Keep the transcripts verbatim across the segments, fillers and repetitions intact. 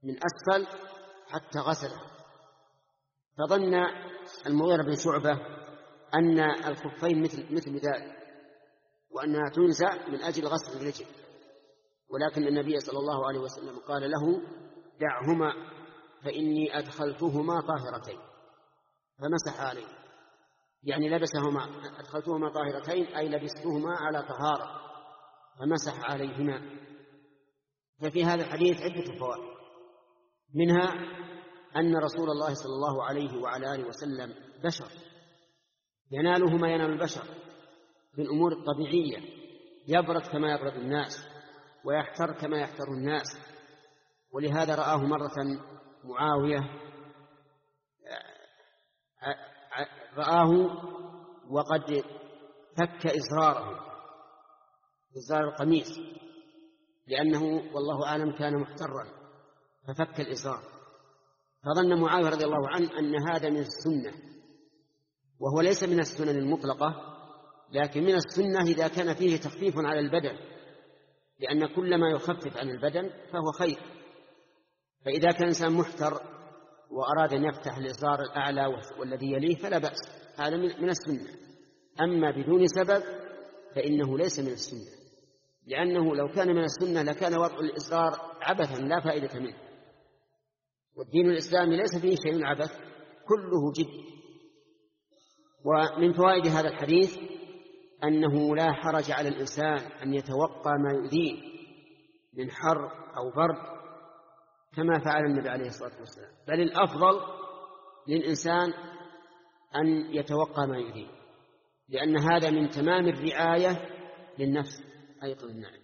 من أسفل حتى غسله، فظن المغيرة بن شعبة أن الخفين مثل, مثل ذلك، وأنها تنزع من أجل غسل الرجل، ولكن النبي صلى الله عليه وسلم قال له: دعهما فإني أدخلتهما طاهرتين، فمسح عليه، يعني لبسهما، أدخلتهما طاهرتين أي لبستهما على طهارة، فمسح عليهما. ففي هذا الحديث عدة فوائد، منها أن رسول الله صلى الله عليه وعلى آله وسلم بشر يناله ما ينال البشر في الأمور الطبيعية، يبرد كما يبرد الناس ويحتر كما يحتر الناس، ولهذا رآه مرة معاوية رآه وقد فك إزراره، إزرار القميص، لأنه والله أعلم كان محترا ففك الإزرار، فظن معاوية رضي الله عنه أن هذا من السنة، وهو ليس من السنن المطلقة، لكن من السنة إذا كان فيه تخفيف على البدن، لأن كل ما يخفف عن البدن فهو خير. فإذا كان إنسان محتر وأراد أن يفتح الإزار الأعلى والذي يليه فلا بأس، هذا من السنة. أما بدون سبب فإنه ليس من السنة، لأنه لو كان من السنة لكان وضع الإزار عبثا لا فائدة منه، والدين الإسلامي ليس فيه شيء عبث، كله جد. ومن فوائد هذا الحديث أنه لا حرج على الإنسان أن يتوقى ما يؤذيه من حر أو برد كما فعل النبي عليه الصلاة والسلام، بل الأفضل للإنسان أن يتوقى ما يؤذيه، لأن هذا من تمام الرعاية للنفس أيضا. نعم،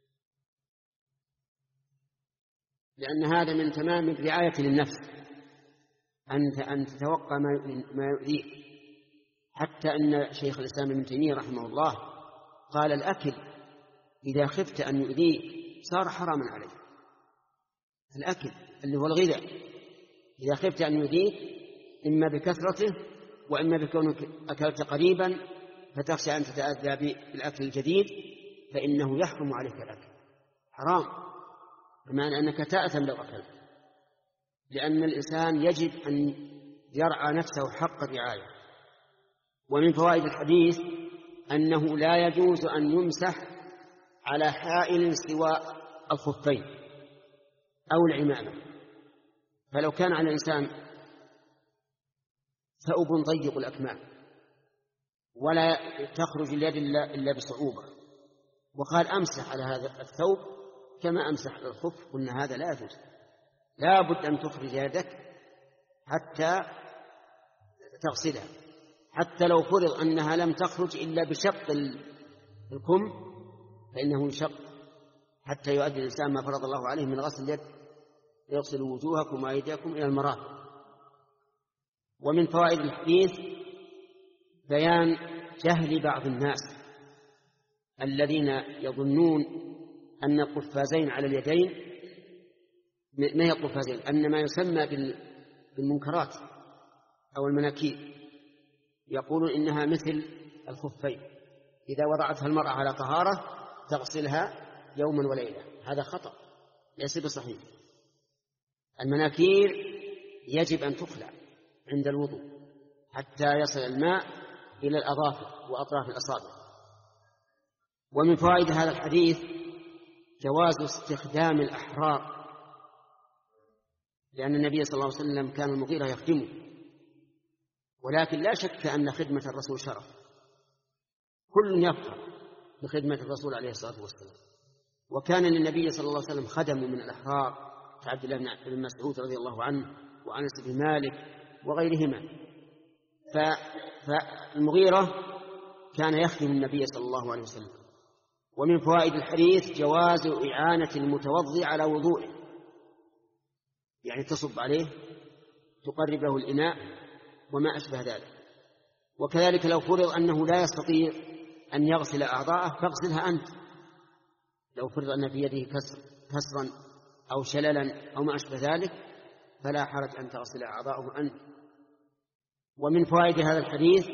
لأن هذا من تمام الرعاية للنفس أن تتوقى ما يؤذيه. حتى أن شيخ الإسلام ابن تيمية رحمه الله قال: الأكل إذا خفت أن يؤذيه صار حراما عليه. الأكل اللي هو الغذاء إذا خفت أن يؤذيه إما بكثرته وإما بكونك أكلت قريبا فتخشى أن تتأذى بالأكل الجديد، فإنه يحرم عليك الأكل، حرام، بمعنى أنك تأثم لو أكلت، لأن الإنسان يجب أن يرعى نفسه حق الرعاية. ومن فوائد الحديث أنه لا يجوز أن يمسح على حائل سوى الخفين أو العمامة، فلو كان على الإنسان ثوب ضيق الأكمام ولا تخرج اليد إلا بصعوبة وقال أمسح على هذا الثوب كما أمسح على الخف، قلنا هذا لا يجوز، لا بد أن تخرج يدك حتى تغسلها، حتى لو فرض أنها لم تخرج إلا بشق الكم فإنه يشق حتى يؤدي الإنسان ما فرض الله عليه من غسل اليد، يغسل وجوهكم وأيديكم إلى المرافق. ومن فوائد الحديث بيان جهل بعض الناس الذين يظنون أن القفازين على اليدين ما هي القفازين، أن ما يسمى بالمنكرات أو المناكير، يقولون إنها مثل الخفين، إذا وضعتها المرأة على طهارة تغسلها يوما وليلة، هذا خطأ ليس بصحيح. المناكير يجب أن تخلع عند الوضوء حتى يصل الماء إلى الأظافر وأطراف الأصابع. ومن فوائد هذا الحديث جواز استخدام الأحرار، لأن النبي صلى الله عليه وسلم كان المغيرة يخدمه، ولكن لا شك أن خدمة الرسول شرف، كل يفخر بخدمة الرسول عليه الصلاة والسلام. وكان للنبي صلى الله عليه وسلم خدم من الأحرار كعبد الله بن مسعود رضي الله عنه وأنس بن مالك وغيرهما، فالمغيرة كان يخدم النبي صلى الله عليه وسلم. ومن فوائد الحديث جواز إعانة المتوضئ على وضوءه، يعني تصب عليه تقرب له الإناء وما أشبه ذلك. وكذلك لو فرض أنه لا يستطيع أن يغسل أعضاءه فاغسلها أنت، لو فرض أن في يده كسر كسرا أو شللا أو ما أشبه ذلك فلا حرج أن تغسل أعضاءه أنت. ومن فوائد هذا الحديث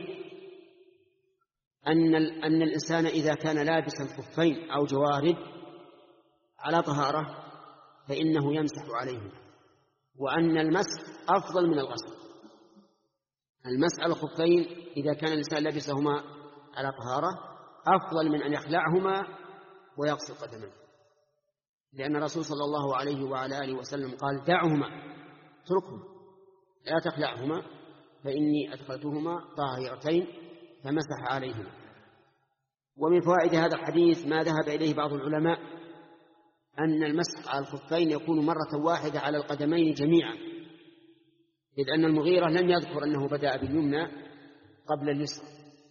أن أن الإنسان إذا كان لابسا خفين أو جوارب على طهارة فإنه يمسح عليهما وأن المسح أفضل من الغسل. المسح على الخفين إذا كان الإنسان لبسهما على طهارة أفضل من أن يخلعهما ويغسل قدمه، لأن الرسول صلى الله عليه وعلى آله وسلم قال دعهما اتركهما لا تخلعهما فإني أدخلتهما طاهرتين فمسح عليهما. ومن فوائد هذا الحديث ما ذهب إليه بعض العلماء أن المسح على الخفين يكون مرة واحدة على القدمين جميعا، إذ أن المغيرة لم يذكر أنه بدأ باليمنى قبل اليسرى،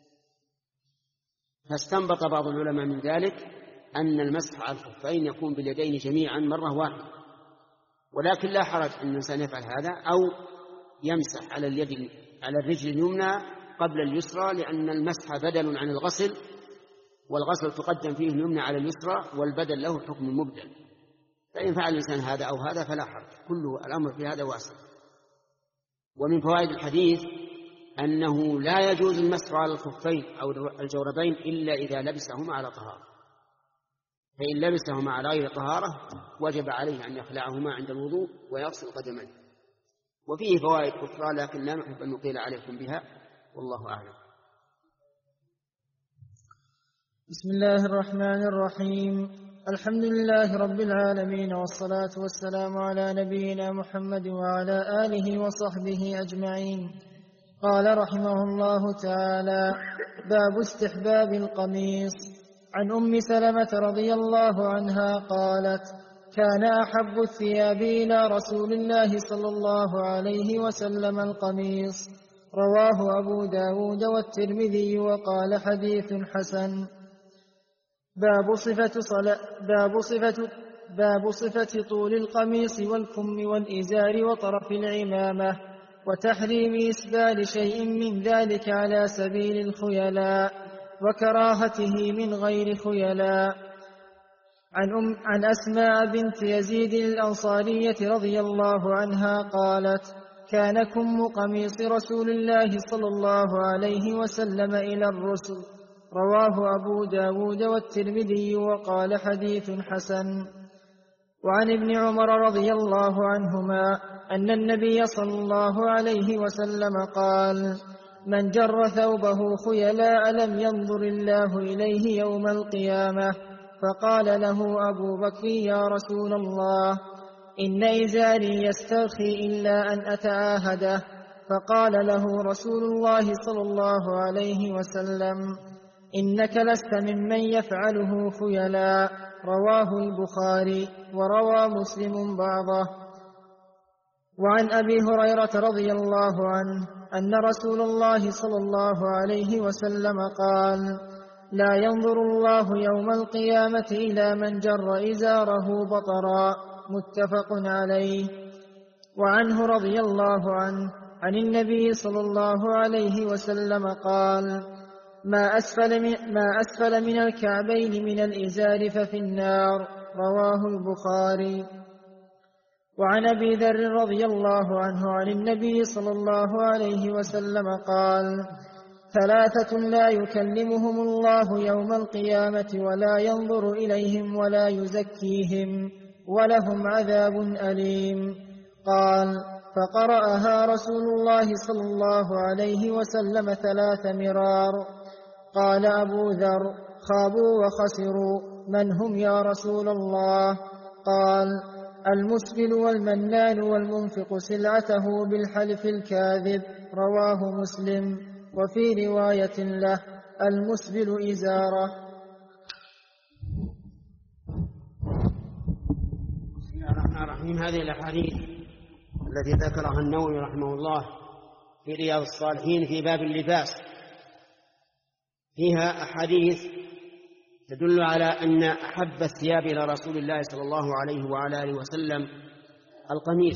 فاستنبط بعض العلماء من ذلك أن المسح على الخفين يكون باليدين جميعا مرة واحدة. ولكن لا حرج أن الإنسان يفعل هذا أو يمسح على اليد على الرجل اليمنى قبل اليسرى، لأن المسح بدل عن الغسل، والغسل تقدم فيه اليمنى على اليسرى والبدل له حكم المبدل، فإن فعل الإنسان هذا أو هذا فلا حرج، كله الأمر في هذا واسع. ومن فوائد الحديث أنه لا يجوز المسح على الخفين أو الجوربين إلا إذا لبسهما على طهارة، فإن لبسهما على غير طهارة وجب عليه أن يخلعهما عند الوضوء ويغسل قدميه. وفيه فوائد أخرى لكن لا نحب أن نطيل عليكم بها، والله أعلم. بسم الله الرحمن الرحيم. الحمد لله رب العالمين، والصلاة والسلام على نبينا محمد وعلى آله وصحبه أجمعين. قال رحمه الله تعالى: باب استحباب القميص. عن أم سلمة رضي الله عنها قالت: كان أحب الثياب إلى رسول الله صلى الله عليه وسلم القميص. رواه أبو داود والترمذي وقال حديث حسن. باب صفة, صلاة باب صفة, باب صفة طول القميص والكم والإزار وطرف العمامة، وتحريم إسبال شيء من ذلك على سبيل الخيلاء، وكراهته من غير خيلاء. عن, أم عن أسماء بنت يزيد الأنصارية رضي الله عنها قالت: كان كم قميص رسول الله صلى الله عليه وسلم إلى الرسل. رواه أبو داود والترمذي وقال حديث حسن. وعن ابن عمر رضي الله عنهما أن النبي صلى الله عليه وسلم قال: من جر ثوبه خيلاء لم ينظر الله إليه يوم القيامة. فقال له أبو بكر: يا رسول الله، إن إزاري يسترخي إلا أن أتعاهده. فقال له رسول الله صلى الله عليه وسلم: إنك لست ممن يفعله خيلاء. رواه البخاري، وروى مسلم بعضه. وعن أبي هريرة رضي الله عنه أن رسول الله صلى الله عليه وسلم قال: لا ينظر الله يوم القيامة إلى من جر إزاره بطرا. متفق عليه. وعنه رضي الله عنه عن النبي صلى الله عليه وسلم قال: ما أسفل من, ما أسفل من الكعبين من الإزار ففي النار. رواه البخاري. وعن أبي ذر رضي الله عنه عن النبي صلى الله عليه وسلم قال: ثلاثة لا يكلمهم الله يوم القيامة ولا ينظر إليهم ولا يزكيهم ولهم عذاب أليم. قال: فقرأها رسول الله صلى الله عليه وسلم ثلاث مرار. قال أبو ذر: خابوا وخسروا، من هم يا رسول الله؟ قال: المسبل والمنان والمنفق سلعته بالحلف الكاذب. رواه مسلم. وفي رواية له: المسبل إزاره. بسم الله الرحمن الرحيم. هذه الأحاديث التي ذكرها النووي رحمه الله في رياض الصالحين في باب اللباس فيها أحاديث تدل على أن أحب الثياب إلى رسول الله صلى الله عليه وعلى آله وسلم القميص،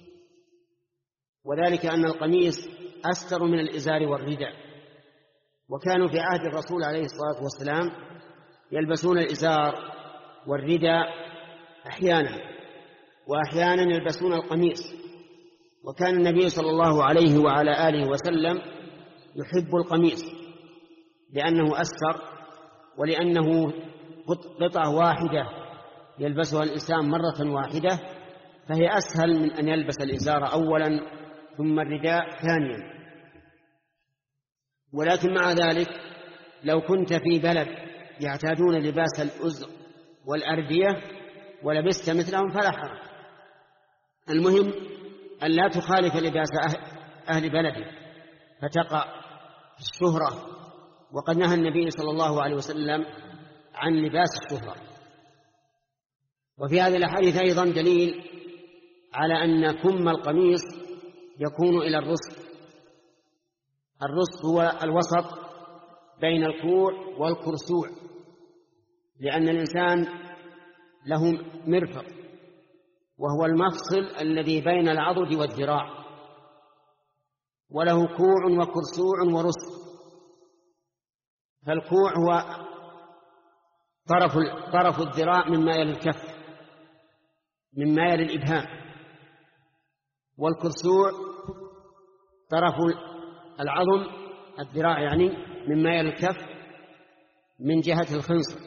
وذلك أن القميص أستر من الإزار والرداء، وكانوا في عهد الرسول عليه الصلاة والسلام يلبسون الإزار والرداء أحيانا، وأحيانا يلبسون القميص. وكان النبي صلى الله عليه وعلى آله وسلم يحب القميص لأنه أستر، ولأنه قطعة واحدة يلبسها الإنسان مرة واحدة، فهي أسهل من أن يلبس الإزار أولا ثم الرداء ثانيا. ولكن مع ذلك لو كنت في بلد يعتادون لباس الأزر والأردية ولبست مثلهم فلا حرج. المهم أن لا تخالف لباس أهل بلدك فتقع في الشهرة، وقد نهى النبي صلى الله عليه وسلم عن لباس الشهرة. وفي هذه الأحاديث أيضا دليل على أن كم القميص يكون إلى الرسغ. الرسغ هو الوسط بين الكوع والكرسوع، لأن الإنسان له مرفق وهو المفصل الذي بين العضد والذراع، وله كوع وكرسوع ورسغ. فالكوع هو طرف طرف الذراع مما يلي الكف مما يلي الإبهام، والكرسوع طرف العظم الذراع يعني مما يلي الكف من جهة الخنصر.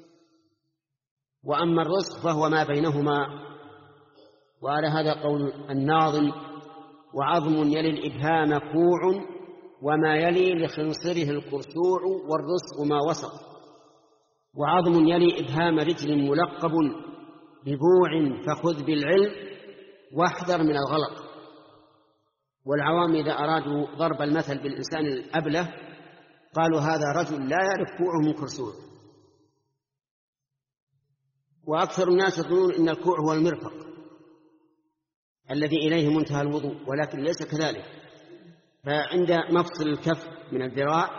وأما الرسغ فهو ما بينهما. وعلى هذا قول الناظم: وعظم يلي الإبهام كوع وما يلي لخنصره الكرسوع والرسغ ما وسط. وعظم يلي إبهام رجل ملقب ببوع فخذ بالعلم واحذر من الغلط. والعوام إذا أرادوا ضرب المثل بالإنسان الأبله قالوا هذا رجل لا يعرف كوعه من كرسوعه. وأكثر الناس يظنون أن الكوع هو المرفق الذي إليه منتهى الوضوء، ولكن ليس كذلك. فعند مفصل الكف من الذراع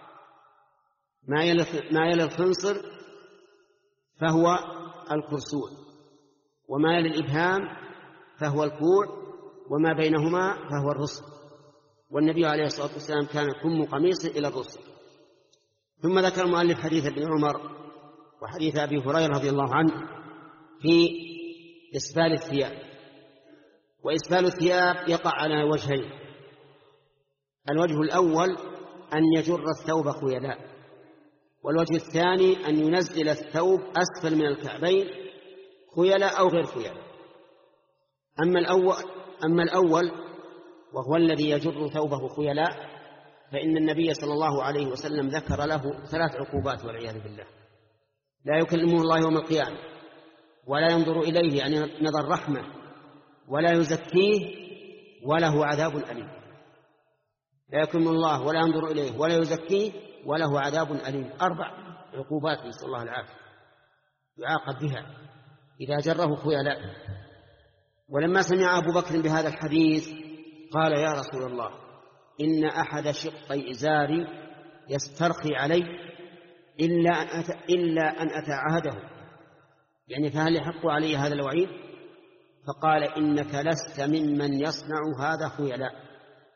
ما يلي الخنصر فهو الكرسوع، وما يلي الإبهام فهو الكوع، وما بينهما فهو الرسغ. والنبي عليه الصلاة والسلام كان كم قميص إلى الرسغ. ثم ذكر المؤلف حديث ابن عمر وحديث أبي هريرة رضي الله عنه في إسبال الثياب. وإسبال الثياب يقع على وجهين: الوجه الأول أن يجر الثوب خيلاء، والوجه الثاني أن ينزل الثوب أسفل من الكعبين خيلاء أو غير خيلاء. أما الأول, أما الأول وهو الذي يجر ثوبه خيلاء فإن النبي صلى الله عليه وسلم ذكر له ثلاث عقوبات والعياذ بالله: لا يكلمه الله يوم القيامة، ولا ينظر إليه يعني نظر رحمة، ولا يزكيه، وله عذاب أليم. لا يكلمه الله ولا ينظر إليه ولا يزكيه وله عذاب أليم. أربع عقوبات نسأل الله العافية يعاقب بها إذا جره خيلاء. ولما سمع أبو بكر بهذا الحديث قال: يا رسول الله، إن أحد شقي إزاري يسترخي علي إلا أن, أت... إلا أن أتعهده، يعني فهل يحق علي هذا الوعيد؟ فقال: إنك لست ممن يصنع هذا خيلاء.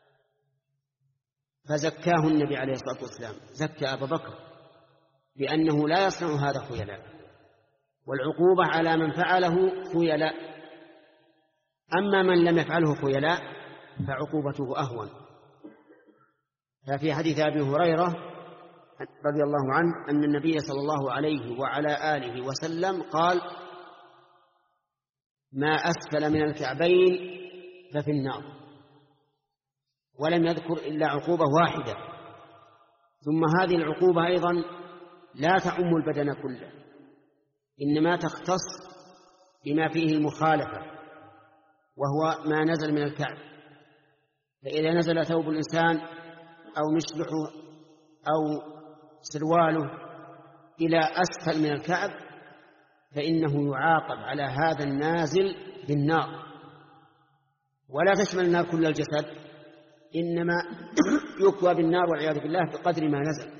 فزكاه النبي عليه الصلاة والسلام، زكى أبا بكر بأنه لا يصنع هذا خيلاء. والعقوبة على من فعله خيلاء. أما من لم يفعله خيلاء فعقوبته أهون. ففي حديث أبي هريرة رضي الله عنه أن النبي صلى الله عليه وعلى آله وسلم قال: ما أسفل من الكعبين ففي النار، ولم يذكر إلا عقوبة واحدة. ثم هذه العقوبة أيضا لا تعم البدن كله، إنما تختص بما فيه المخالفة، وهو ما نزل من الكعب. فإذا نزل ثوب الإنسان أو مشلحه أو سرواله إلى أسفل من الكعب فإنه يعاقب على هذا النازل بالنار. ولا تشمل النار كل الجسد، إنما يكوى بالنار والعياذ بالله بقدر ما نزل.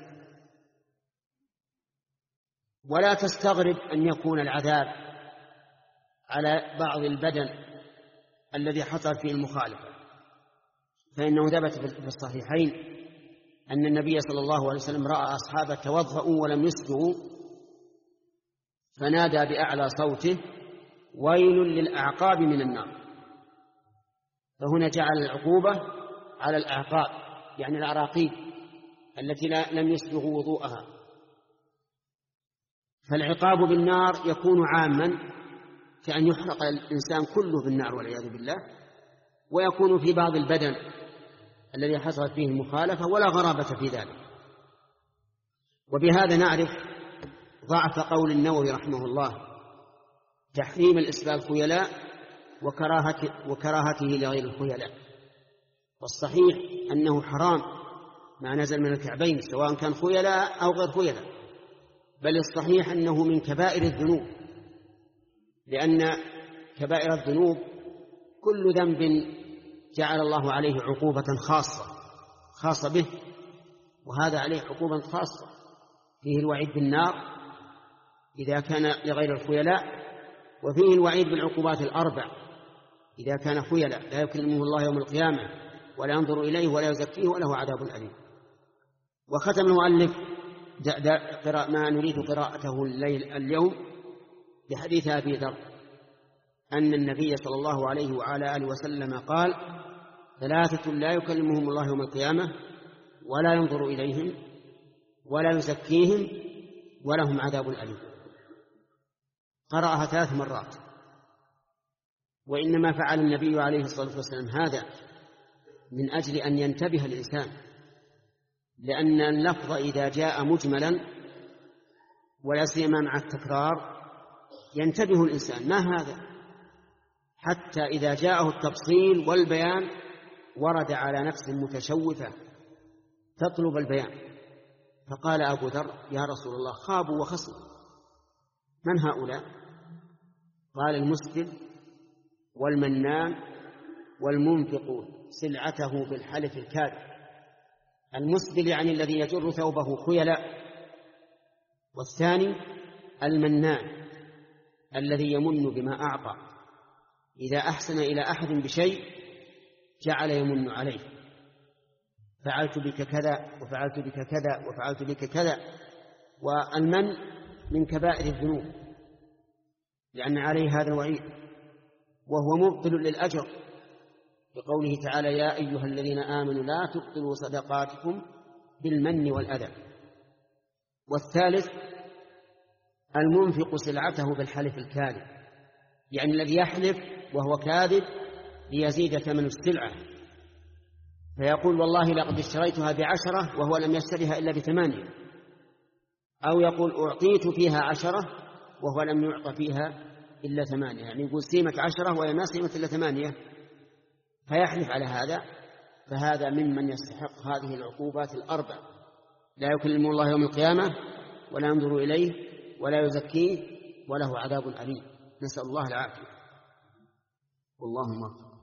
ولا تستغرب أن يكون العذاب على بعض البدن الذي حصل فيه المخالفة، فإنه ثبت في الصحيحين أن النبي صلى الله عليه وسلم رأى أصحابه توضؤوا ولم يسبغوا فنادى بأعلى صوته: ويل للأعقاب من النار. فهنا جعل العقوبة على الأعقاب، يعني العراقيب التي لم يسبغوا وضوءها. فالعقاب بالنار يكون عاما كأن يحرق الإنسان كله بالنار والعياذ بالله، ويكون في بعض البدن الذي حصلت فيه المخالفة ولا غرابة في ذلك. وبهذا نعرف ضعف قول النووي رحمه الله تحريم الإسبال خيلاء وكراهته, وكراهته لغير الخيلاء. والصحيح أنه حرام ما نزل من الكعبين سواء كان خيلاء أو غير خيلاء، بل الصحيح أنه من كبائر الذنوب، لأن كبائر الذنوب كل ذنب جعل الله عليه عقوبة خاصة خاصة به، وهذا عليه عقوبة خاصة فيه الوعيد بالنار إذا كان لغير الخيلاء، وفيه الوعيد بالعقوبات الأربع إذا كان خيلاء لا يكلمه الله يوم القيامة ولا ينظر إليه ولا يزكيه وله عذاب أليم. وختم المؤلف ما نريد قراءته الليل اليوم بحديث أبي ذر أن النبي صلى الله عليه وعلى آله وسلم قال: ثلاثة لا يكلمهم الله يوم القيامة ولا ينظر إليهم ولا يزكيهم ولهم عذاب أليم. قرأها ثلاث مرات، وإنما فعل النبي عليه الصلاة والسلام هذا من أجل أن ينتبه الإنسان، لأن اللفظ إذا جاء مجملا ولا سيما مع التكرار ينتبه الإنسان ما هذا، حتى إذا جاءه التفصيل والبيان ورد على نفس متشوفة تطلب البيان. فقال أبو ذر: يا رسول الله خابوا وخسروا. من هؤلاء؟ قال: المسبل والمنان والمنفق سلعته بالحلف الكاذب. المسبل يعني الذي يجر ثوبه خيلاء، والثاني المنان الذي يمن بما أعطى، إذا أحسن إلى أحد بشيء جعل يمن عليه: فعلت بك كذا وفعلت بك كذا وفعلت بك كذا. والمن من كبائر الذنوب لأن عليه هذا الوعيد، وهو مبطل للأجر بقوله تعالى: يا أيها الذين آمنوا لا تبطلوا صدقاتكم بالمن والأذى. والثالث المنفق سلعته بالحلف الكاذب، يعني الذي يحلف وهو كاذب ليزيد ثمن السلعة، فيقول: والله لقد اشتريتها بعشرة وهو لم يشتريها إلا بثمانية، أو يقول: أعطيت فيها عشرة وهو لم يعط فيها إلا ثمانية، يعني يقول سيمة عشرة وهي ما سيمة إلا ثمانية، فيحلف على هذا. فهذا ممن يستحق هذه العقوبات الأربع: لا يكلم الله يوم القيامة ولا ينظر إليه ولا يزكيه وله عذاب أليم. نسأل الله العافية. والله أكبر.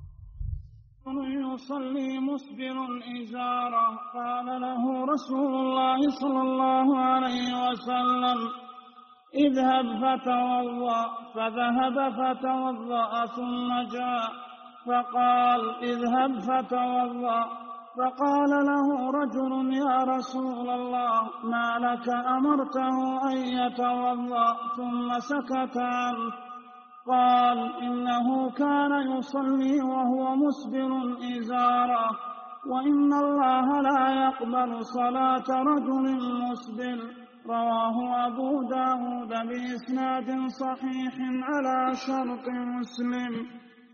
يصلي مسبل إزاره قال له رسول الله صلى الله عليه وسلم: اذهب فتوضأ. فذهب فتوضأ ثم جاء فقال: اذهب فتوضأ. فقال له رجل: يا رسول الله ما لك أمرته أن يتوضأ؟ ثم سكت عنه. قال: إنه كان يصلي وهو مسبل إزاره، وإن الله لا يقبل صلاة رجل مسبل. رواه أبو داود بإسناد صحيح على شرط مسلم.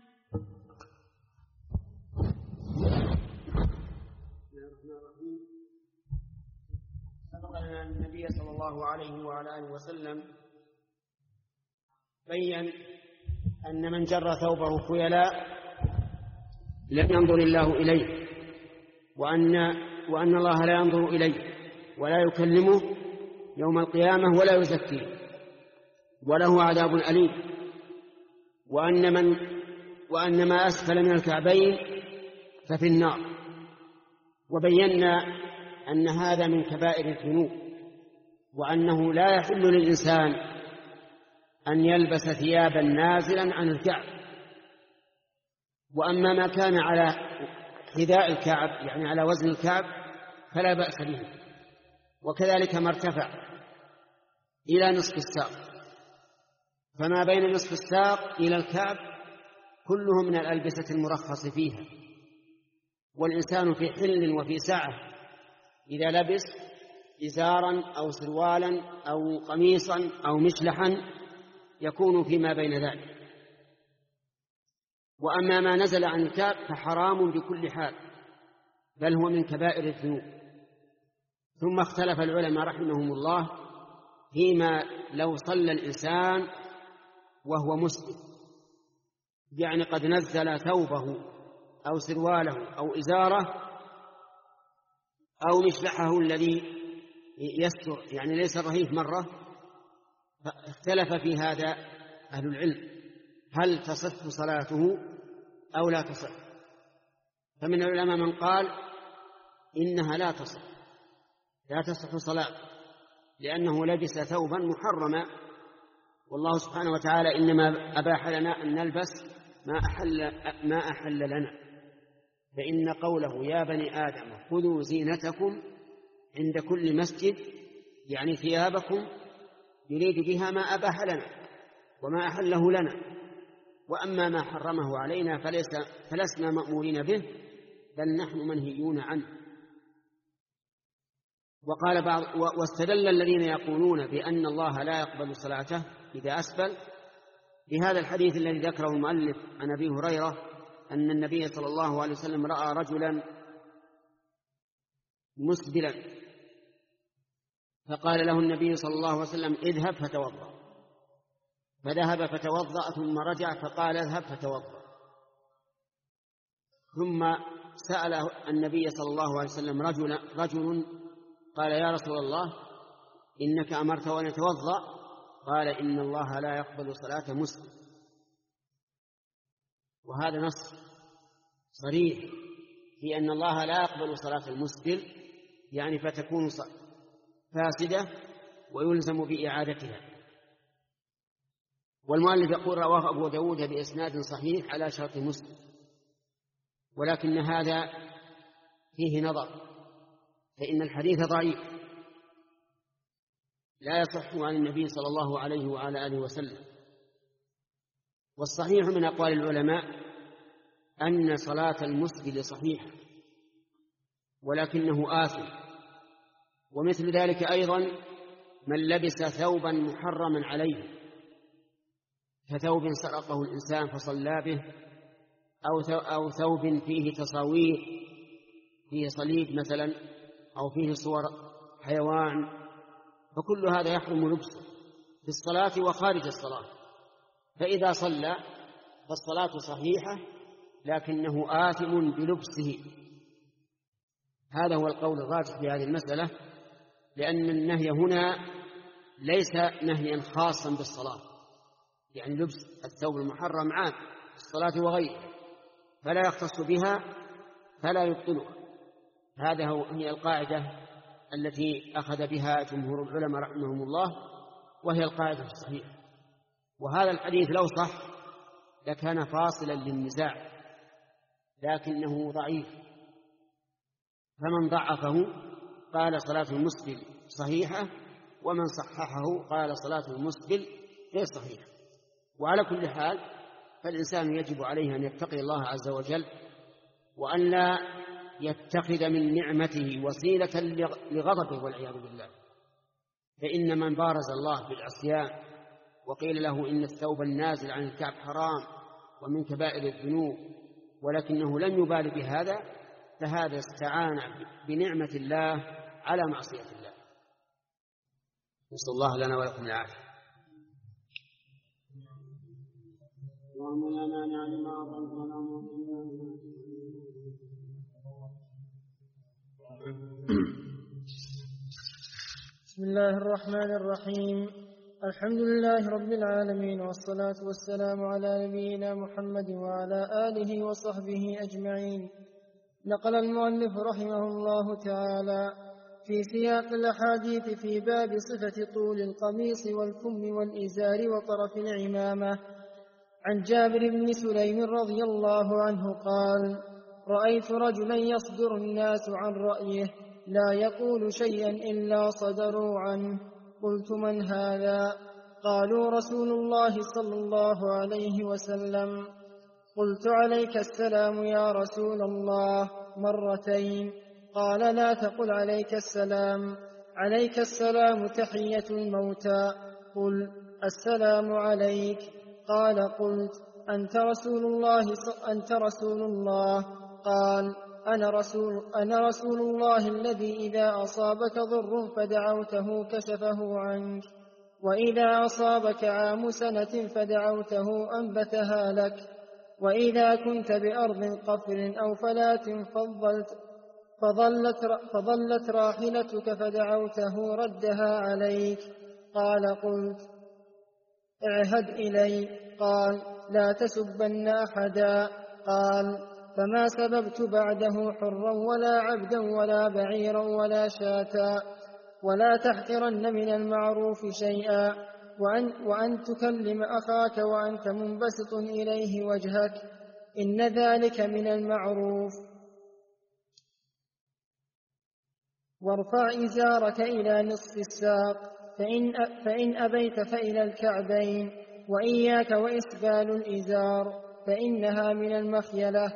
سبق لنا أن النبي صلى الله عليه وعلى آله وسلم بين أن من جر ثوبه خيلاء لم ينظر الله إليه، وأن, وأن الله لا ينظر إليه ولا يكلمه يوم القيامة ولا يزكيه وله عذاب أليم، وأن, من وأن ما أسفل من الكعبين ففي النار. وبينا أن هذا من كبائر الذنوب، وأنه لا يحل للإنسان أن يلبس ثيابا نازلا عن الكعب. وأما ما كان على حذاء الكعب يعني على وزن الكعب فلا بأس به، وكذلك ما ارتفع إلى نصف الساق، فما بين نصف الساق إلى الكعب كله من الألبسة المرخص فيها. والإنسان في حل وفي سعة إذا لبس إزارا أو سروالا أو قميصا أو مشلحا يكون فيما بين ذلك. وأما ما نزل عن الكعب فحرام بكل حال، بل هو من كبائر الذنوب. ثم اختلف العلماء رحمهم الله فيما لو صلى الإنسان وهو مسلم، يعني قد نزل ثوبه أو سرواله أو إزاره أو مشلحه الذي يستر، يعني ليس رهيف مرة، فاختلف في هذا أهل العلم هل تصح صلاته أو لا تصح. فمن العلماء من قال إنها لا تصح لا تصح صلاة، لأنه لبس ثوبا محرما، والله سبحانه وتعالى إنما أباح لنا أن نلبس ما أحل, ما أحل لنا. فإن قوله يا بني آدم خذوا زينتكم عند كل مسجد، يعني ثيابكم، يريد بها ما أباح لنا وما أحله لنا. وأما ما حرمه علينا فليس فلسنا مأمورين به، بل نحن منهيون عنه. وقال بعض واستدل الذين يقولون بأن الله لا يقبل صلاته إذا أسبل بهذا الحديث الذي ذكره المؤلف عن أبي هريرة أن النبي صلى الله عليه وسلم رأى رجلا مسبلا، فقال له النبي صلى الله عليه وسلم اذهب فتوضأ، فذهب فتوضأ ثم رجع فقال اذهب فتوضأ. ثم سأل النبي صلى الله عليه وسلم رجل, رجل قال يا رسول الله إنك أمرت أن يتوضأ، قال إن الله لا يقبل صلاة مسلم. وهذا نص صريح في أن الله لا يقبل صلاة المسبل، يعني فتكون فاسدة ويلزم بإعادتها. والمؤلف يقول رواه أبو داود بإسناد صحيح على شرط مسلم، ولكن هذا فيه نظر، فإن الحديث ضعيف لا يصح عن النبي صلى الله عليه وعلى آله وسلم. والصحيح من أقوال العلماء أن صلاة المسبل صحيحة ولكنه آثم. ومثل ذلك أيضا من لبس ثوبا محرما عليه، كثوب سرقه الإنسان فصلى به، أو ثوب فيه تصاوير، فيه صليب مثلا، أو فيه صور حيوان، فكل هذا يحرم لبسه في الصلاة وخارج الصلاة. فإذا صلى فالصلاة صحيحة لكنه آثم بلبسه. هذا هو القول الراجح في هذه المسألة، لأن النهي هنا ليس نهيا خاصا بالصلاة، يعني لبس الثوب المحرم عام في الصلاة وغيرها، فلا يختص بها فلا يبطلها. هذا هي القاعدة التي أخذ بها جمهور العلماء رحمهم الله، وهي القاعدة الصحيحة. وهذا الحديث لو صح لكان فاصلا للنزاع، لكنه ضعيف، فمن ضعفه قال صلاة المسبل صحيحة، ومن صححه قال صلاة المسبل غير صحيحة. وعلى كل حال فالإنسان يجب عليه أن يتقي الله عز وجل، وأن لا يتخذ من نعمته وسيلة لغضبه والعياذ بالله. فإن من بارز الله بالعصيان وقيل له إن الثوب النازل عن الكعب حرام ومن كبائر الذنوب ولكنه لم يبال بهذا، فهذا استعان بنعمة الله على معصية الله. نسأل الله لنا ولكم العافية. اللهم لا مانع لما أعطيت ولا معطي لما بسم الله الرحمن الرحيم. الحمد لله رب العالمين، والصلاة والسلام على نبينا محمد وعلى آله وصحبه أجمعين. نقل المؤلف رحمه الله تعالى في سياق الأحاديث في باب صفة طول القميص والكم والإزار وطرف العمامة عن جابر بن سليم رضي الله عنه قال: رأيت رجلا يصدر الناس عن رأيه لا يقول شيئا إلا صدروا عنه. قلت: من هذا؟ قالوا: رسول الله صلى الله عليه وسلم. قلت: عليك السلام يا رسول الله مرتين. قال: لا تقل عليك السلام، عليك السلام تحية الموتى. قل: السلام عليك. قال قلت أنت رسول الله أنت رسول الله قال أنا رسول, أنا رسول الله الذي إذا أصابك ضر فدعوته كشفه عنك، وإذا أصابك عام سنة فدعوته أنبتها لك، وإذا كنت بأرض قفر أو فلاة فضلت فظلت, فظلت راحلتك فدعوته ردها عليك. قال قلت اعهد إلي. قال لا تسبن أحدا. قال فما سببت بعده حرا ولا عبدا ولا بعيرا ولا شاتا، ولا تحقرن من المعروف شيئا، وأن, وأن تكلم أخاك وأنت منبسط إليه وجهك، إن ذلك من المعروف. وارفع إزارك إلى نصف الساق، فإن, فإن أبيت فإلى الكعبين، وإياك وإسبال الإزار فإنها من المخيلة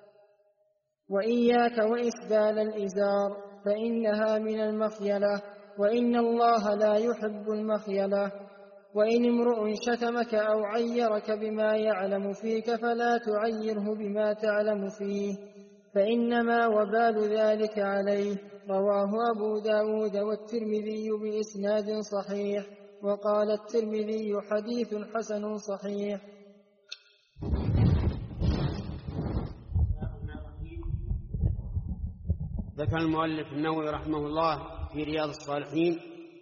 وإياك وإسبال الإزار فإنها من المخيلة، وإن الله لا يحب المخيلة. وإن امرؤ شتمك أو عيرك بما يعلم فيك فلا تعيره بما تعلم فيه، فإنما وبال ذلك عليه. رواه أبو داود والترمذي بإسناد صحيح، وقال الترمذي حديث حسن صحيح. ذكر المؤلف النووي رحمه الله في رياض الصالحين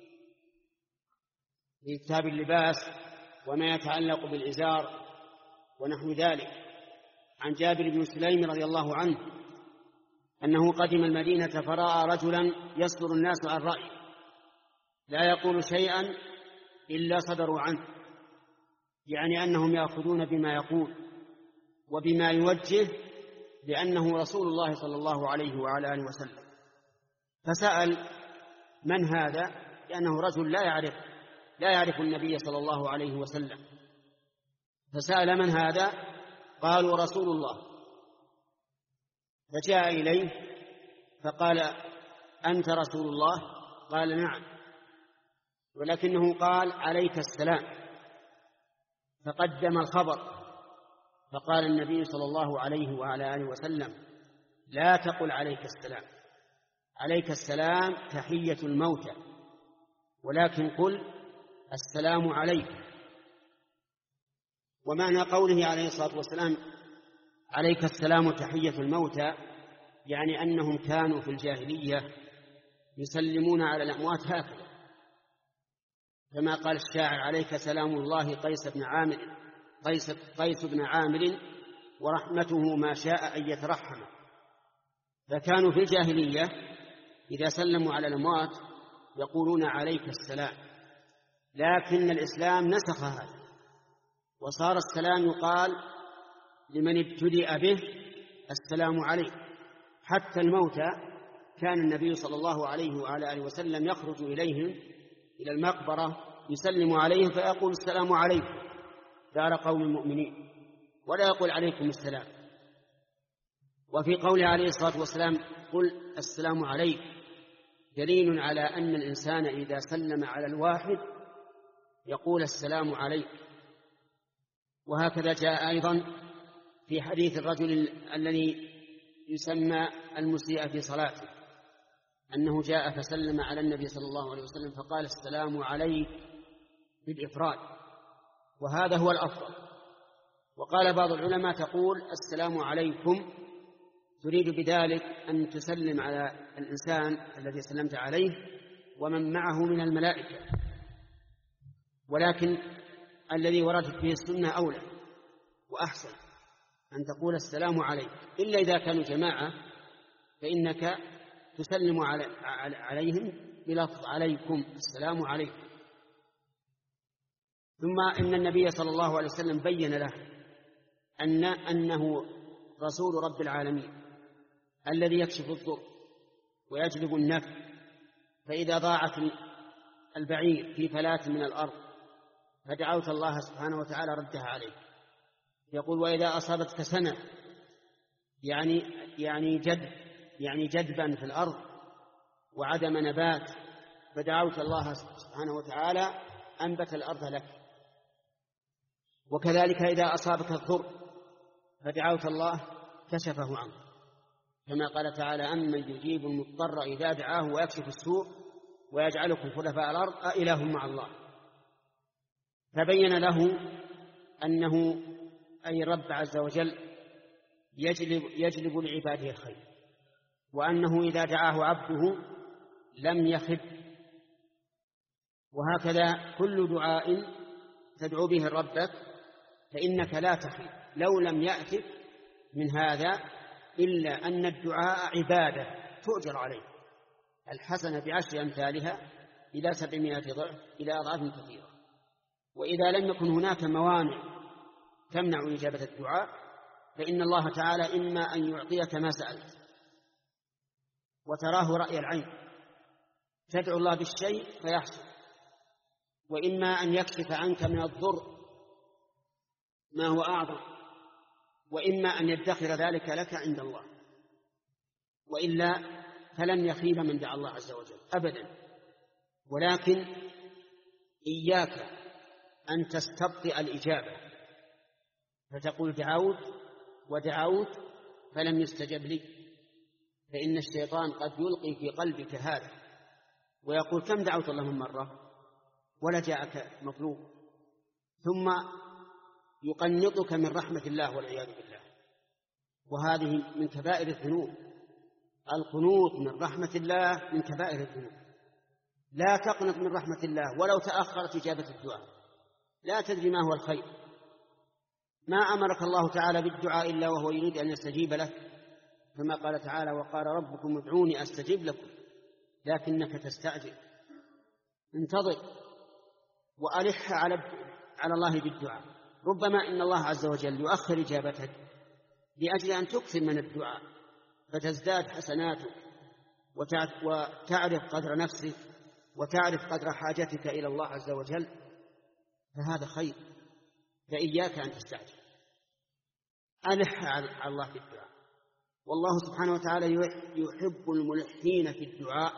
في كتاب اللباس وما يتعلق بالإزار ونحو ذلك عن جابر بن سليم رضي الله عنه أنه قدم المدينة فرأى رجلا يصدر الناس عن رأيه لا يقول شيئا إلا صدروا عنه، يعني أنهم يأخذون بما يقول وبما يوجه لأنه رسول الله صلى الله عليه وعلى آله وسلم. فسأل من هذا؟ لأنه رجل لا يعرف لا يعرف النبي صلى الله عليه وسلم. فسأل من هذا؟ قالوا رسول الله. فجاء إليه فقال أنت رسول الله؟ قال نعم، ولكنه قال عليك السلام، فقدم الخبر. فقال النبي صلى الله عليه وعلى آله وسلم لا تقل عليك السلام، عليك السلام تحية الموتى، ولكن قل السلام عليك. ومعنى قوله عليه الصلاة والسلام عليك السلام تحية الموتى يعني أنهم كانوا في الجاهلية يسلمون على الأموات هكذا، كما قال الشاعر عليك سلام الله قيس بن عامر قيس, قيس بن عامر ورحمته ما شاء أن يترحم. فكانوا في الجاهلية إذا سلموا على الأموات يقولون عليك السلام، لكن الإسلام نسخ هذا وصار السلام يقال لمن ابتدأ به السلام عليك. حتى الموتى كان النبي صلى الله عليه وعلى آله وسلم يخرج إليهم إلى المقبرة يسلم عليهم فيقول السلام عليكم دار قوم المؤمنين، ولا يقول عليكم السلام. وفي قوله عليه الصلاة والسلام قل السلام عليك دليل على أن الإنسان إذا سلم على الواحد يقول السلام عليك. وهكذا جاء أيضا في حديث الرجل الذي يسمى المسيء في صلاته أنه جاء فسلم على النبي صلى الله عليه وسلم فقال السلام عليك بالإفراد، وهذا هو الأفضل. وقال بعض العلماء تقول السلام عليكم تريد بذلك أن تسلم على الإنسان الذي سلمت عليه ومن معه من الملائكة، ولكن الذي وردت به السنة أولى وأحسن أن تقول السلام عليك، إلا إذا كانوا جماعة فإنك تسلم عليهم بلفظ عليكم السلام عليكم. ثم إن النبي صلى الله عليه وسلم بين له أن أنه رسول رب العالمين الذي يكشف الضر ويجلب النفع، فإذا ضاعت البعير في فلاة من الأرض فدعوت الله سبحانه وتعالى ردها عليك. يقول وإذا أصابتك سنة يعني يعني جد يعني جدبا في الأرض وعدم نبات فدعوت الله سبحانه وتعالى أنبت الأرض لك. وكذلك إذا أصابك الضر فدعوت الله كشفه عنك، كما قال تعالى: أمن يجيب المضطر إذا دعاه ويكشف السوء ويجعلكم خلفاء الأرض أإله مع الله. فبين له أنه أي رب عز وجل يجلب, يجلب لعباده الخير، وأنه إذا دعاه عبده لم يخب. وهكذا كل دعاء تدعو به ربك فإنك لا تخب لو لم يأتك من هذا إلا أن الدعاء عبادة تؤجر عليه، الحسنة بعشر أمثالها إلى سبعمائة ضعف إلى أضعاف كثيرة. وإذا لم يكن هناك موانع تمنع إجابة الدعاء فإن الله تعالى إما أن يعطيك ما سألت وتراه رأي العين، تدعو الله بالشيء فيحصل، وإما أن يكشف عنك من الضر ما هو أعظم، وإما أن يدخر ذلك لك عند الله، وإلا فلن يخيب من دعا الله عز وجل أبدا. ولكن إياك أن تستبطئ الإجابة فتقول دعوت ودعوت فلم يستجب لي، فإن الشيطان قد يلقي في قلبك هذا ويقول: كم دعوت الله من مرة ولا جاءك مطلوب، ثم يقنطك من رحمة الله والعياذ بالله. وهذه من كبائر الذنوب، القنوط من رحمة الله من كبائر الذنوب. لا تقنط من رحمة الله ولو تأخرت إجابة الدعاء، لا تدري ما هو الخير. ما أمرك الله تعالى بالدعاء إلا وهو يريد أن يستجيب لك، كما قال تعالى: وقال ربكم ادعوني أستجب لكم، لكنك تستعجل. انتظر وألح على على الله بالدعاء، ربما إن الله عز وجل يؤخر إجابتك لأجل أن تكثر من الدعاء فتزداد حسناتك وتعرف قدر نفسك وتعرف قدر حاجتك إلى الله عز وجل، فهذا خير. فإياك أن تستعجل، ألح على الله في الدعاء. والله سبحانه وتعالى يحب الملحين في الدعاء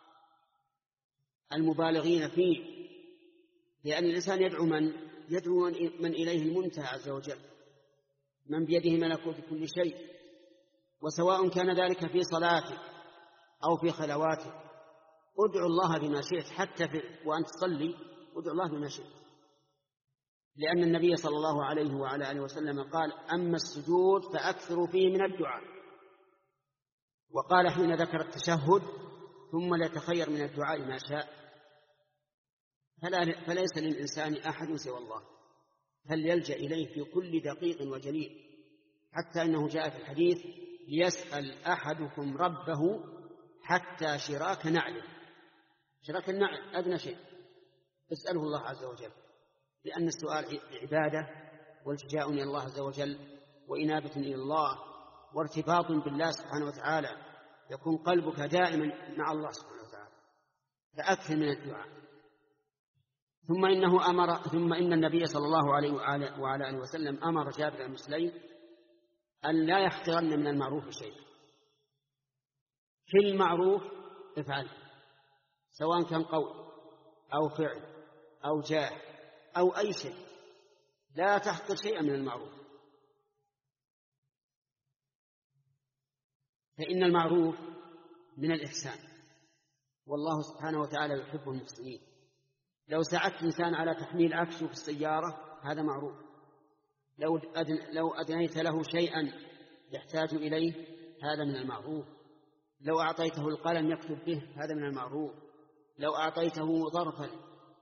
المبالغين فيه، لأن الإنسان يدعو من يدعو من إليه المنتهى عز وجل، من بيده ملكوت كل شيء، وسواء كان ذلك في صلاتك أو في خلواتك ادعو الله بما شئت، حتى في وأنت تصلي ادعو الله بما شئت، لأن النبي صلى الله عليه وعلى آله وسلم قال: أما السجود فأكثروا فيه من الدعاء. وقال حين ذكر التشهد: ثم ليتخير من الدعاء ما شاء. فليس للإنسان أحد سوى الله، فليلجأ إليه في كل دقيق وجليل، حتى إنه جاء في الحديث: ليسأل أحدكم ربه حتى شراك نعله. شراك النعل أدنى شيء اسأله الله عز وجل، لأن السؤال عبادة والتجاء إلى الله عز وجل وإنابة إلى الله وارتباط بالله سبحانه وتعالى، يكون قلبك دائما مع الله سبحانه وتعالى، فأكثر من الدعاء. ثم إنه أمر ثم إن النبي صلى الله عليه وعلى آله وسلم أمر جابر بن سليم أن لا يحقرن من المعروف شيئا. في المعروف افعل، سواء كان قول أو فعل أو جاه أو أي شيء، لا تحقر شيئا من المعروف، فإن المعروف من الإحسان، والله سبحانه وتعالى يحب المحسنين. لو ساعدت إنسان على تحميل عكسه في السيارة هذا معروف، لو أدن لو أدنيت له شيئا يحتاج إليه هذا من المعروف، لو أعطيته القلم يكتب به هذا من المعروف، لو أعطيته ظرفا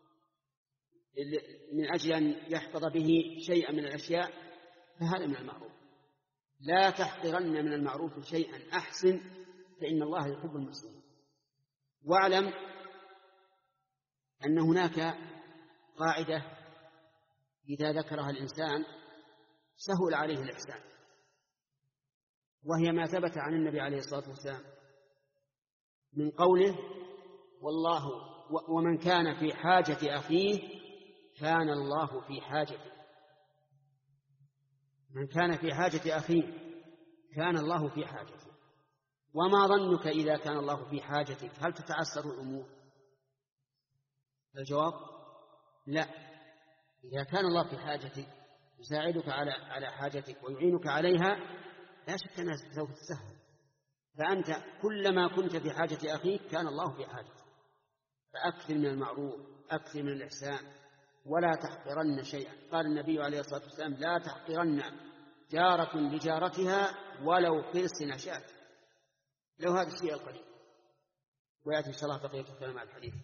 من أجل أن يحفظ به شيئا من الأشياء فهذا من المعروف. لا تحقرن من المعروف شيئا، أحسن فإن الله يحب المحسنين. واعلم أن هناك قاعدة إذا ذكرها الإنسان سهل عليه الإحسان، وهي ما ثبت عن النبي عليه الصلاة والسلام من قوله: والله ومن كان في حاجة أخيه كان الله في حاجته. من كان في حاجة أخيه كان الله في حاجته. وما ظنك إذا كان الله في حاجتك؟ هل تتعسر الأمور؟ الجواب: لا. إذا كان الله في حاجتك يساعدك على على حاجتك ويعينك عليها، لا شك أنها سوف تسهل. فأنت كلما كنت في حاجة أخيك كان الله في حاجتك. فأكثر من المعروف، أكثر من الإحسان، ولا تحقرن شيئا. قال النبي عليه الصلاة والسلام: لا تحقرن جارة لجارتها ولو قرص نشاة، لو هذا الشيء القليل. ويأتي إن شاء الله بقية الكلام على الحديث.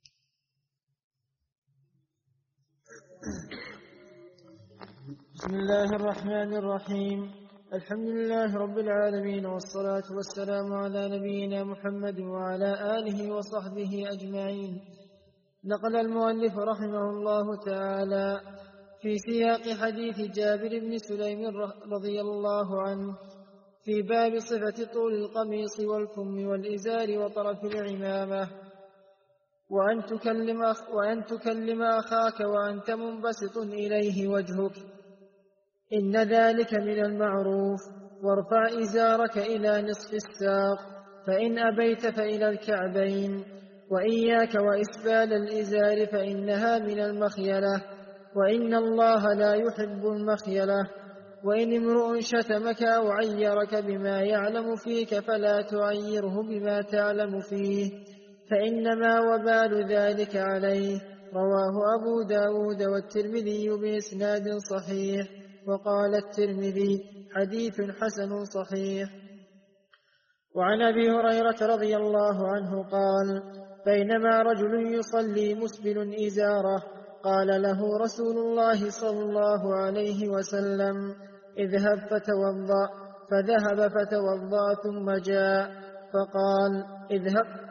بسم الله الرحمن الرحيم. الحمد لله رب العالمين، والصلاة والسلام على نبينا محمد وعلى آله وصحبه أجمعين. نقل المؤلف رحمه الله تعالى في سياق حديث جابر بن سليم رضي الله عنه في باب صفة طول القميص والكم والإزار وطرف العمامة: وأن تكلم, أخ وأن تكلم أخاك وأنت منبسط إليه وجهك، إن ذلك من المعروف. وارفع إزارك إلى نصف الساق، فإن أبيت فإلى الكعبين. وإياك وإسبال الإزار، فإنها من المخيلة، وإن الله لا يحب المخيلة. وإن امرؤ شتمك أو عيرك بما يعلم فيك فلا تعيره بما تعلم فيه، فإنما وبال ذلك عليه. رواه أبو داود والترمذي بإسناد صحيح. وقال الترمذي: حديث حسن صحيح. وعن أبي هريرة رضي الله عنه قال: بينما رجل يصلي مسبل إزاره، قال له رسول الله صلى الله عليه وسلم: اذهب فتوضأ. فذهب فتوضأ ثم جاء فقال: اذهب.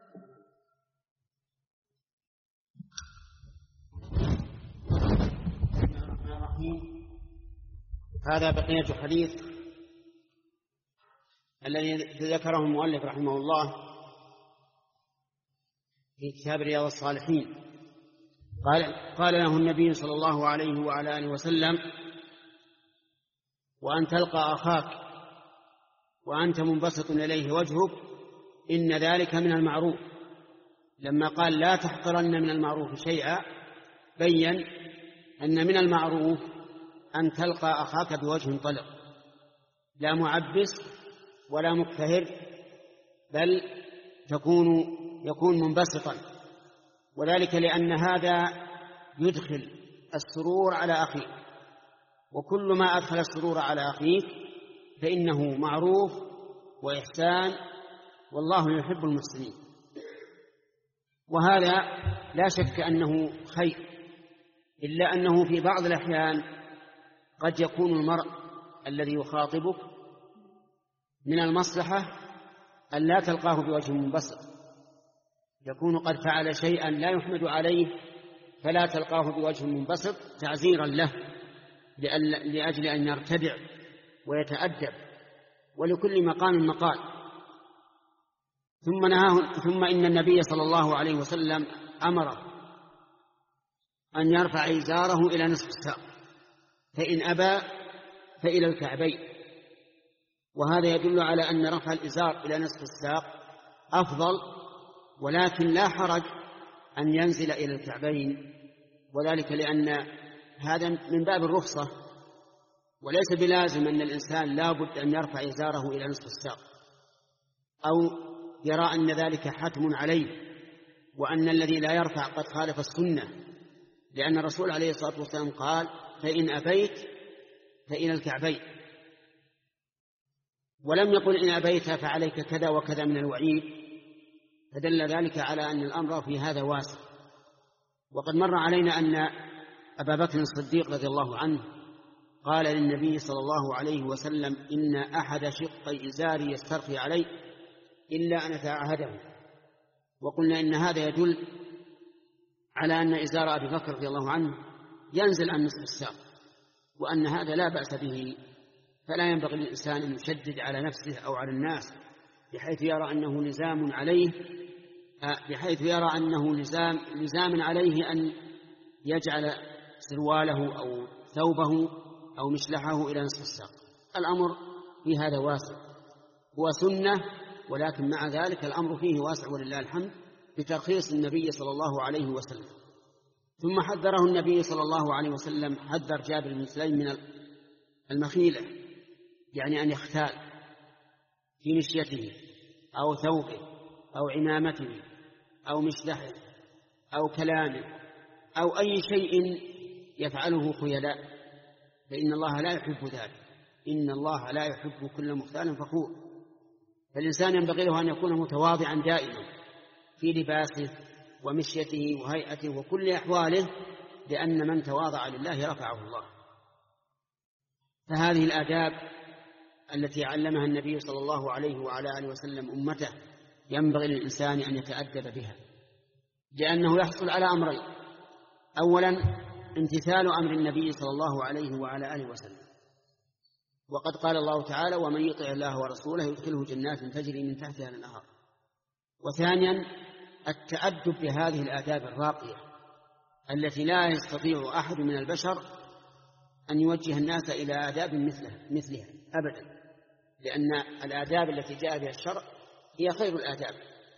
هذا بقية حديث الذي ذكره المؤلف رحمه الله في كتاب رياض الصالحين. قال, قال له النبي صلى الله عليه وعلى آله وسلم: وأن تلقى أخاك وأنت منبسط إليه وجهك، إن ذلك من المعروف. لما قال لا تحقرن من المعروف شيئا، بين أن من المعروف أن تلقى أخاك بوجه طلق، لا معبس ولا مكتهر، بل تكون يكون منبسطا. وذلك لأن هذا يدخل السرور على أخيك، وكل ما أدخل السرور على أخيك فإنه معروف وإحسان، والله يحب المحسنين. وهذا لا شك أنه خير، إلا أنه في بعض الأحيان قد يكون المرء الذي يخاطبك من المصلحة أن لا تلقاه بوجه منبسط، يكون قد فعل شيئا لا يحمد عليه، فلا تلقاه بوجه منبسط تعزيرا له لأجل أن يرتدع ويتأدب، ولكل مقام مقال. ثم نهاه ثم إن النبي صلى الله عليه وسلم أمر أن يرفع إزاره إلى نصف الساق، فإن أبى فإلى الكعبين. وهذا يدل على أن رفع الإزار إلى نصف الساق أفضل، ولكن لا حرج أن ينزل إلى الكعبين، وذلك لأن هذا من باب الرخصة، وليس بلازم أن الإنسان لا بد أن يرفع إزاره إلى نصف الساق، أو يرى أن ذلك حتم عليه، وأن الذي لا يرفع قد خالف السنة، لأن الرسول عليه الصلاة والسلام قال: فإن أبيت فإلى الكعبين، ولم يقل إن أبيت فعليك كذا وكذا من الوعيد، فدل ذلك على أن الأمر في هذا واسع. وقد مر علينا أن أبا بكر الصديق رضي الله عنه قال للنبي صلى الله عليه وسلم: إن أحد شقي إزاري يسترخي علي إلا أن أتعهده. وقلنا إن هذا يدل على أن إزار أبي بكر رضي الله عنه ينزل عن نصف الساق، وأن هذا لا بأس به، فلا ينبغي للإنسان أن يشدد على نفسه أو على الناس بحيث يرى أنه لزام عليه بحيث يرى أنه لزام, لزام عليه أن يجعل سرواله أو ثوبه أو مشلحه إلى نصف الساق. الأمر في هذا واسع، هو سنة، ولكن مع ذلك الأمر فيه واسع ولله الحمد، بترخيص النبي صلى الله عليه وسلم. ثم حذره النبي صلى الله عليه وسلم، حذر جابر بن سليم من المخيلة، يعني أن يختال في مشيته أو ثوبه أو عمامته أو مشلحه أو كلامه أو أي شيء يفعله خيلاء، فإن الله لا يحب ذلك. إن الله لا يحب كل مختال فخور. فالإنسان ينبغي له أن يكون متواضعا دائما في لباسه ومشيته وهيئته وكل أحواله، لأن من تواضع لله رفعه الله. فهذه الآداب التي علمها النبي صلى الله عليه وعلى آله وسلم أمته ينبغي للإنسان أن يتأدب بها، لأنه يحصل على أمرين: أولا امتثال أمر النبي صلى الله عليه وعلى آله وسلم، وقد قال الله تعالى: ومن يطع الله ورسوله يدخله جنات تجري من تحتها الأنهار. وثانيا التأدب بهذه الآداب الراقية التي لا يستطيع أحد من البشر أن يوجه الناس إلى آداب مثلها, مثلها أبدا، لأن الآداب التي جاء بها الشرع هي خير الآداب.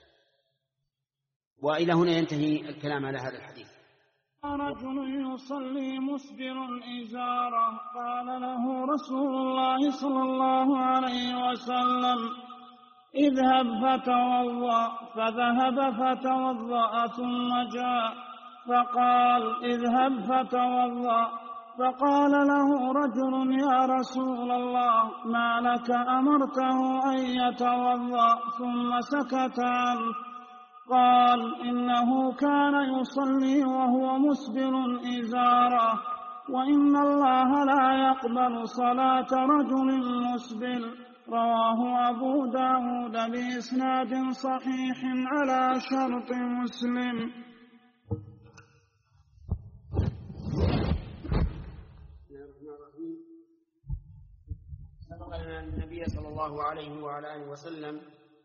وإلى هنا ينتهي الكلام على هذا الحديث. رجل يصلي مسبر إزاره، قال له رسول الله صلى الله عليه وسلم: اذهب فتوضأ. فذهب فتوضأ ثم جاء فقال: اذهب فتوضأ. فقال له رجل: يا رسول الله، ما لك أمرته أن يتوضأ ثم سكت عنه؟ قال: إنه كان يصلي وهو مسبل إزاره، وإن الله لا يقبل صلاة رجل مسبل. رواه أبو داود بإسناد صحيح على شرط مسلم. سبق لنا أن النبي صلى الله عليه وعلى آله وسلم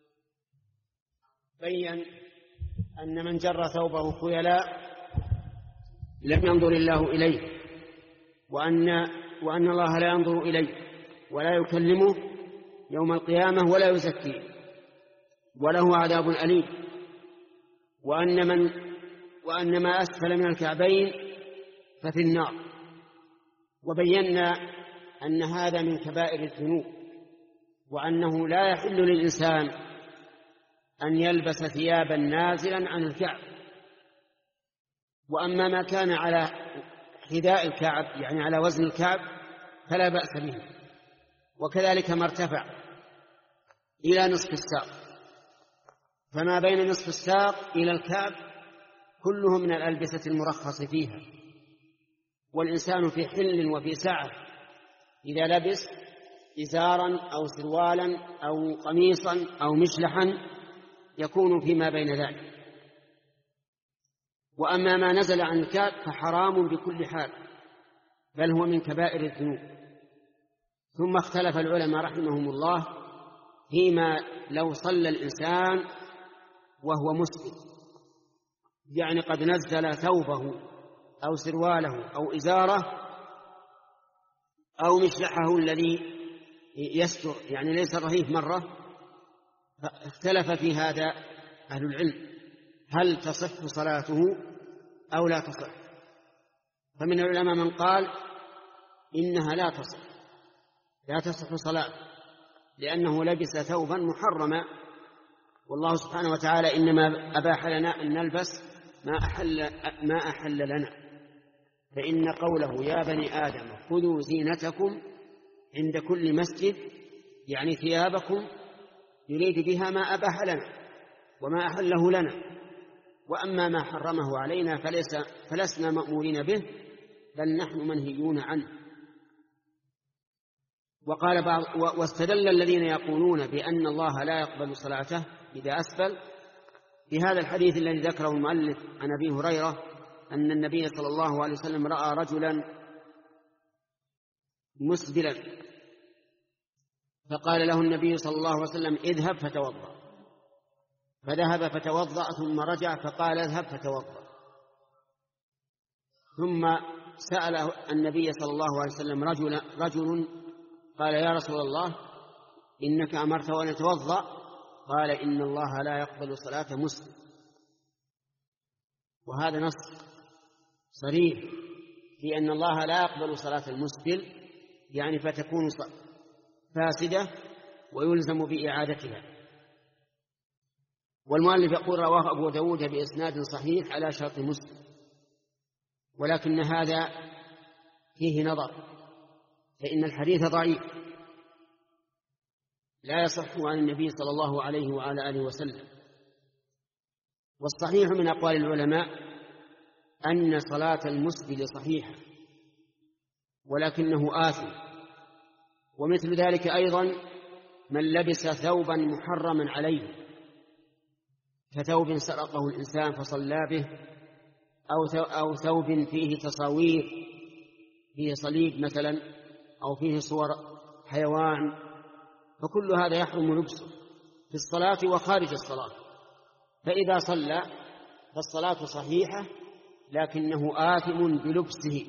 بين أن من جر ثوبه خيلاء لم ينظر الله إليه، وأن, وأن الله لا ينظر إليه ولا يكلمه يوم القيامة ولا يزكيه وله عذاب أليم، وأن, من وأن ما أسفل من الكعبين ففي النار. وبينا أن هذا من كبائر الذنوب، وأنه لا يحل للإنسان أن يلبس ثيابا نازلا عن الكعب. وأما ما كان على حذاء الكعب يعني على وزن الكعب فلا بأس به، وكذلك ما ارتفع إلى نصف الساق، فما بين نصف الساق إلى الكعب كله من الألبسة المرخص فيها. والإنسان في حل وفي سعة إذا لبس إزارا أو سروالا أو قميصا أو مشلحا يكون فيما بين ذلك. وأما ما نزل عن الكعب فحرام بكل حال، بل هو من كبائر الذنوب. ثم اختلف العلماء رحمهم الله فيما لو صلى الإنسان وهو مسبل، يعني قد نزل ثوبه أو سرواله أو إزاره أو مشلحه الذي يستر يعني ليس رهيف مرة، فاختلف في هذا أهل العلم هل تصح صلاته أو لا تصح. فمن العلماء من قال إنها لا تصح لا تصح صلاة، لأنه لبس ثوبا محرما، والله سبحانه وتعالى إنما أباح لنا أن نلبس ما أحل, ما أحل لنا. فإن قوله يا بني آدم خذوا زينتكم عند كل مسجد يعني ثيابكم يريد بها ما أباح لنا وما أحله لنا، وأما ما حرمه علينا فليس فلسنا مأمورين به، بل نحن منهيون عنه. وقال بعض واستدل الذين يقولون بأن الله لا يقبل صلاته إذا أسفل في هذا الحديث الذي ذكره المؤلف عن أبي هريرة أن النبي صلى الله عليه وسلم رأى رجلا مسبلا فقال له النبي صلى الله عليه وسلم اذهب فتوضأ، فذهب فتوضأ ثم رجع فقال اذهب فتوضأ، ثم سأل النبي صلى الله عليه وسلم رجل, رجل قال يا رسول الله إنك أمرت أن أتوضأ، قال إن الله لا يقبل صلاة مسلم. وهذا نص صريح في أن الله لا يقبل صلاة المسبل، يعني فتكون فاسدة ويلزم بإعادتها. والمؤلف يقول رواه أبو داود بإسناد صحيح على شرط مسلم، ولكن هذا فيه نظر، فإن الحديث ضعيف لا يصح عن النبي صلى الله عليه وعلى آله وسلم. والصحيح من أقوال العلماء أن صلاة المسبل صحيحة ولكنه آثم. ومثل ذلك أيضا من لبس ثوبا محرما عليه، كثوب سرقه الإنسان فصلى به، أو ثوب فيه تصاوير، فيه صليب مثلا، أو فيه صور حيوان، فكل هذا يحرم لبسه في الصلاة وخارج الصلاة. فإذا صلى فالصلاة صحيحة لكنه آثم بلبسه.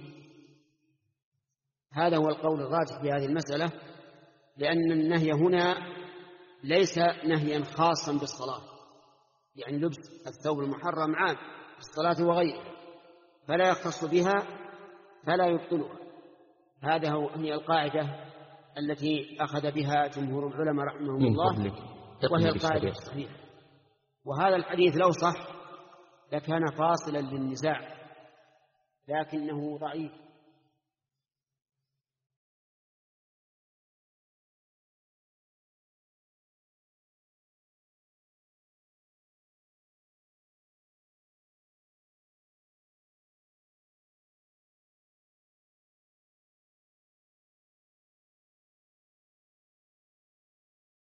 هذا هو القول الراجح في هذه المسألة، لأن النهي هنا ليس نهيا خاصا بالصلاة، يعني لبس الثوب المحرم عام في الصلاة وغيرها، فلا يختص بها فلا يبطلها. هذا هي القاعدة التي أخذ بها جمهور العلماء رحمهم الله، وهي القاعدة الصحيحة. وهذا الحديث لو صح لكان فاصلا للنزاع، لكنه ضعيف